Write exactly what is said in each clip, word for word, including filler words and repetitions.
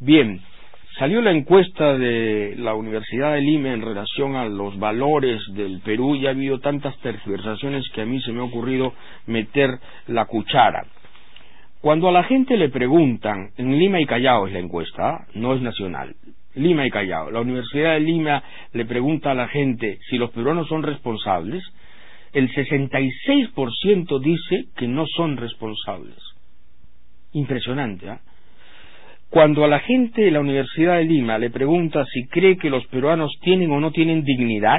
Bien, salió la encuesta de la Universidad de Lima en relación a los valores del Perú y ha habido tantas tergiversaciones que a mí se me ha ocurrido meter la cuchara. Cuando a la gente le preguntan, en Lima y Callao es la encuesta, ¿eh? No es nacional, Lima y Callao, la Universidad de Lima le pregunta a la gente si los peruanos son responsables, el sesenta y seis por ciento dice que no son responsables. Impresionante, ¿eh? Cuando a la gente de la Universidad de Lima le pregunta si cree que los peruanos tienen o no tienen dignidad,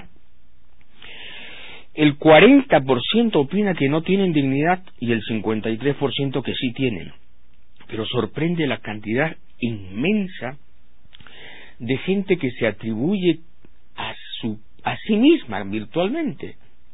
el cuarenta por ciento opina que no tienen dignidad y el cincuenta y tres por ciento que sí tienen. Pero sorprende la cantidad inmensa de gente que se atribuye a su a sí misma virtualmente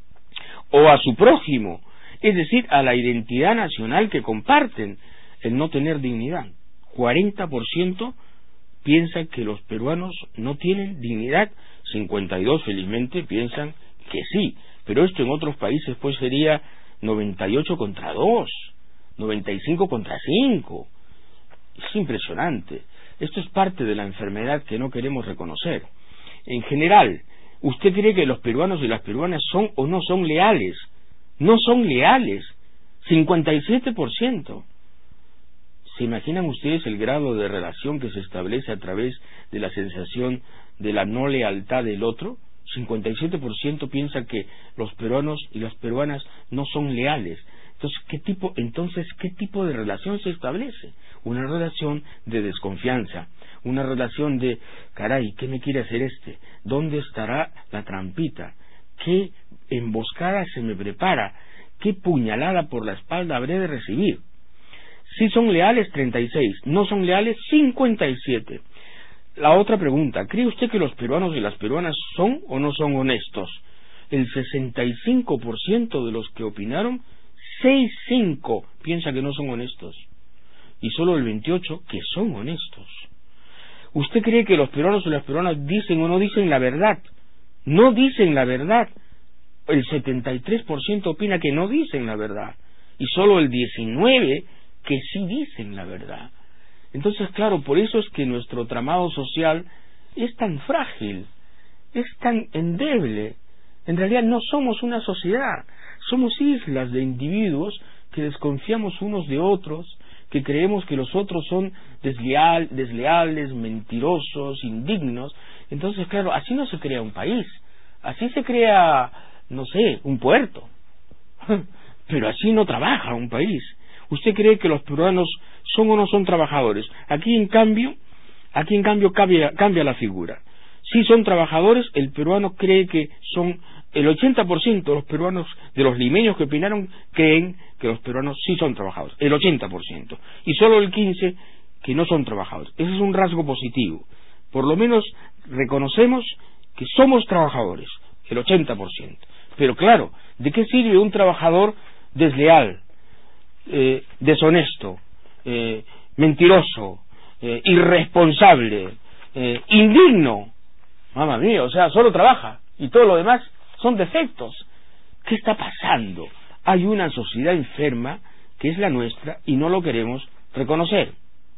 o a su prójimo, es decir, a la identidad nacional que comparten, el no tener dignidad. cuarenta por ciento piensan que los peruanos no tienen dignidad, cincuenta y dos por ciento felizmente piensan que sí, pero esto en otros países pues sería noventa y ocho contra dos, noventa y cinco contra cinco. Es impresionante. Esto es parte de la enfermedad que no queremos reconocer. En general, ¿usted cree que los peruanos y las peruanas son o no son leales? No son leales, cincuenta y siete por ciento. ¿Se imaginan ustedes el grado de relación que se establece a través de la sensación de la no lealtad del otro? cincuenta y siete por ciento piensa que los peruanos y las peruanas no son leales. Entonces, ¿qué tipo, entonces, ¿qué tipo de relación se establece? Una relación de desconfianza, una relación de, caray, ¿qué me quiere hacer este? ¿Dónde estará la trampita? ¿Qué emboscada se me prepara? ¿Qué puñalada por la espalda habré de recibir? Si son leales, treinta y seis, no son leales, cincuenta y siete. La otra pregunta, ¿cree usted que los peruanos y las peruanas son o no son honestos? El sesenta y cinco por ciento de los que opinaron, seis cinco piensa que no son honestos y solo el veintiocho que son honestos. ¿Usted cree que los peruanos y las peruanas dicen o no dicen la verdad? No dicen la verdad. El setenta y tres por ciento opina que no dicen la verdad y solo el diecinueve por ciento que sí dicen la verdad. Entonces, claro, por eso es que nuestro tramado social es tan frágil, es tan endeble. En realidad no somos una sociedad, somos islas de individuos que desconfiamos unos de otros, que creemos que los otros son desleal, desleales, mentirosos, indignos. Entonces, claro, así no se crea un país, así se crea, no sé, un puerto, pero así no trabaja un país. ¿Usted cree que los peruanos son o no son trabajadores? Aquí en cambio, aquí en cambio cambia, cambia la figura. Si son trabajadores, el peruano cree que son, el ochenta por ciento de los peruanos, de los limeños que opinaron, creen que los peruanos sí son trabajadores, el ochenta por ciento, y solo el quince por ciento que no son trabajadores. Ese es un rasgo positivo. Por lo menos reconocemos que somos trabajadores, el ochenta por ciento. Pero claro, ¿de qué sirve un trabajador desleal, Eh, deshonesto, eh, mentiroso, eh, irresponsable, eh, indigno? Mamma mía, o sea, solo trabaja y todo lo demás son defectos. ¿Qué está pasando? Hay una sociedad enferma que es la nuestra y no lo queremos reconocer.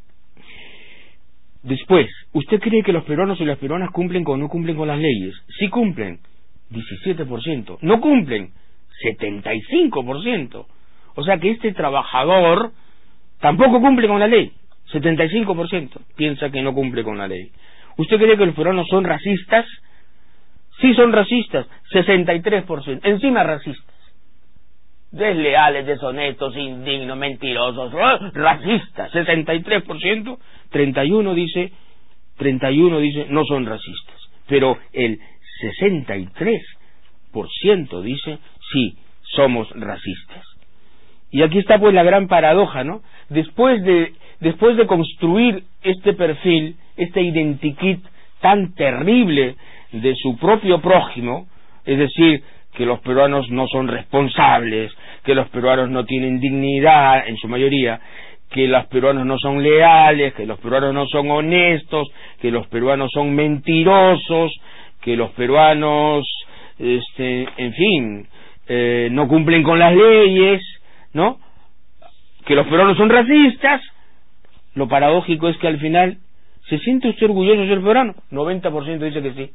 Después, ¿usted cree que los peruanos y las peruanas cumplen o no cumplen con las leyes? Sí cumplen, diecisiete por ciento. No cumplen, setenta y cinco por ciento. O sea que este trabajador tampoco cumple con la ley. setenta y cinco por ciento piensa que no cumple con la ley. ¿Usted cree que los peruanos son racistas? Sí son racistas, sesenta y tres por ciento. Encima racistas. Desleales, deshonestos, indignos, mentirosos, racistas, sesenta y tres por ciento. treinta y uno dice, treinta y uno dice no son racistas. Pero el sesenta y tres por ciento dice sí, somos racistas. Y aquí está pues la gran paradoja, ¿no? Después de, después de construir este perfil, este identikit tan terrible de su propio prójimo, es decir, que los peruanos no son responsables, que los peruanos no tienen dignidad en su mayoría, que los peruanos no son leales, que los peruanos no son honestos, que los peruanos son mentirosos, que los peruanos, este, en fin, eh, no cumplen con las leyes, ¿no? Que los peruanos son racistas. Lo paradójico es que al final ¿Se siente usted orgulloso de ser peruano? noventa por ciento dice que sí.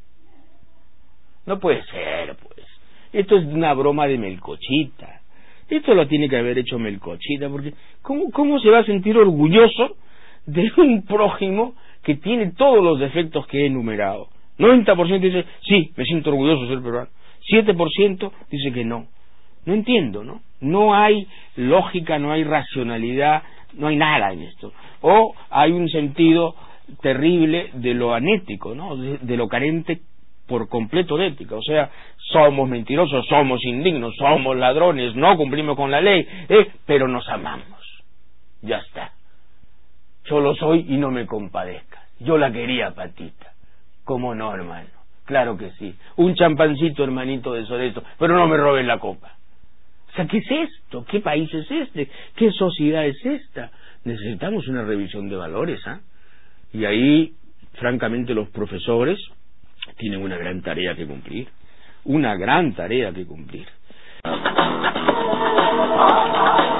No puede ser, pues. Esto es una broma de Melcochita. Esto lo tiene que haber hecho Melcochita, porque ¿cómo, cómo se va a sentir orgulloso de un prójimo que tiene todos los defectos que he enumerado? noventa por ciento dice, sí, me siento orgulloso de ser peruano. siete por ciento dice que no. No entiendo, ¿no? No hay lógica, no hay racionalidad, no hay nada en esto. O hay un sentido terrible de lo anético, ¿no? De, de lo carente por completo de ética. O sea, somos mentirosos, somos indignos, somos ladrones, no cumplimos con la ley, eh, pero nos amamos. Ya está. Yo lo soy y no me compadezcas. Yo la quería, Patita. ¿Cómo no, hermano? Claro que sí. Un champancito, hermanito, de Soreto, pero no me robes la copa. O sea, ¿qué es esto? ¿Qué país es este? ¿Qué sociedad es esta? Necesitamos una revisión de valores, ¿ah? ¿eh? Y ahí, francamente, los profesores tienen una gran tarea que cumplir. Una gran tarea que cumplir.